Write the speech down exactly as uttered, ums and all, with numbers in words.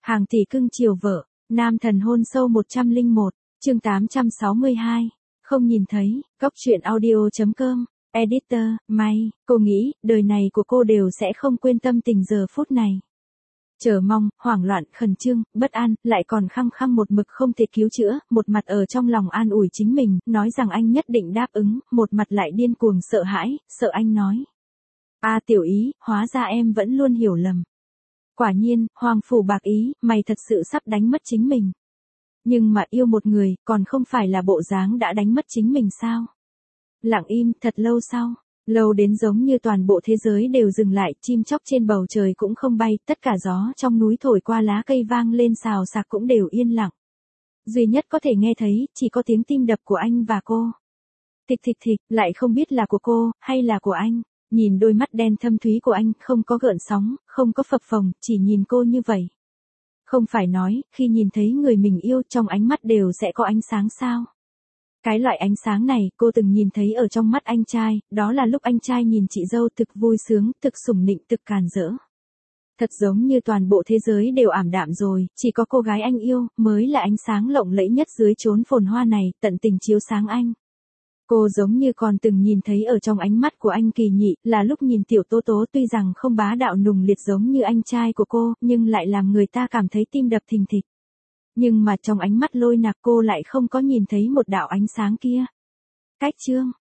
Hàng tỷ cưng chiều vợ, nam thần hôn sâu một trăm lẻ một, chương tám trăm sáu mươi hai. Không nhìn thấy, góc truyện audio.com, editor, May, cô nghĩ, đời này của cô đều sẽ không quên tâm tình giờ phút này. Chờ mong, hoảng loạn, khẩn trương, bất an, lại còn khăng khăng một mực không thể cứu chữa, một mặt ở trong lòng an ủi chính mình, nói rằng anh nhất định đáp ứng, một mặt lại điên cuồng sợ hãi, sợ anh nói. A tiểu ý, hóa ra em vẫn luôn hiểu lầm. Quả nhiên, Hoàng Phủ Bạc Ý, mày thật sự sắp đánh mất chính mình. Nhưng mà yêu một người, còn không phải là bộ dáng đã đánh mất chính mình sao? Lặng im, thật lâu sau. Lâu đến giống như toàn bộ thế giới đều dừng lại, chim chóc trên bầu trời cũng không bay, tất cả gió trong núi thổi qua lá cây vang lên xào xạc cũng đều yên lặng. Duy nhất có thể nghe thấy, chỉ có tiếng tim đập của anh và cô. Thịch thịch thịch, lại không biết là của cô, hay là của anh. Nhìn đôi mắt đen thâm thúy của anh, không có gợn sóng, không có phập phồng, chỉ nhìn cô như vậy. Không phải nói, khi nhìn thấy người mình yêu trong ánh mắt đều sẽ có ánh sáng sao? Cái loại ánh sáng này cô từng nhìn thấy ở trong mắt anh trai, đó là lúc anh trai nhìn chị dâu thực vui sướng, thực sủng nịnh, thực càn rỡ. Thật giống như toàn bộ thế giới đều ảm đạm rồi, chỉ có cô gái anh yêu, mới là ánh sáng lộng lẫy nhất dưới chốn phồn hoa này, tận tình chiếu sáng anh. Cô giống như còn từng nhìn thấy ở trong ánh mắt của anh kỳ nhị, là lúc nhìn tiểu Tố Tố tuy rằng không bá đạo nùng liệt giống như anh trai của cô, nhưng lại làm người ta cảm thấy tim đập thình thịch. Nhưng mà trong ánh mắt Lôi Nạc cô lại không có nhìn thấy một đạo ánh sáng kia. Cách chương,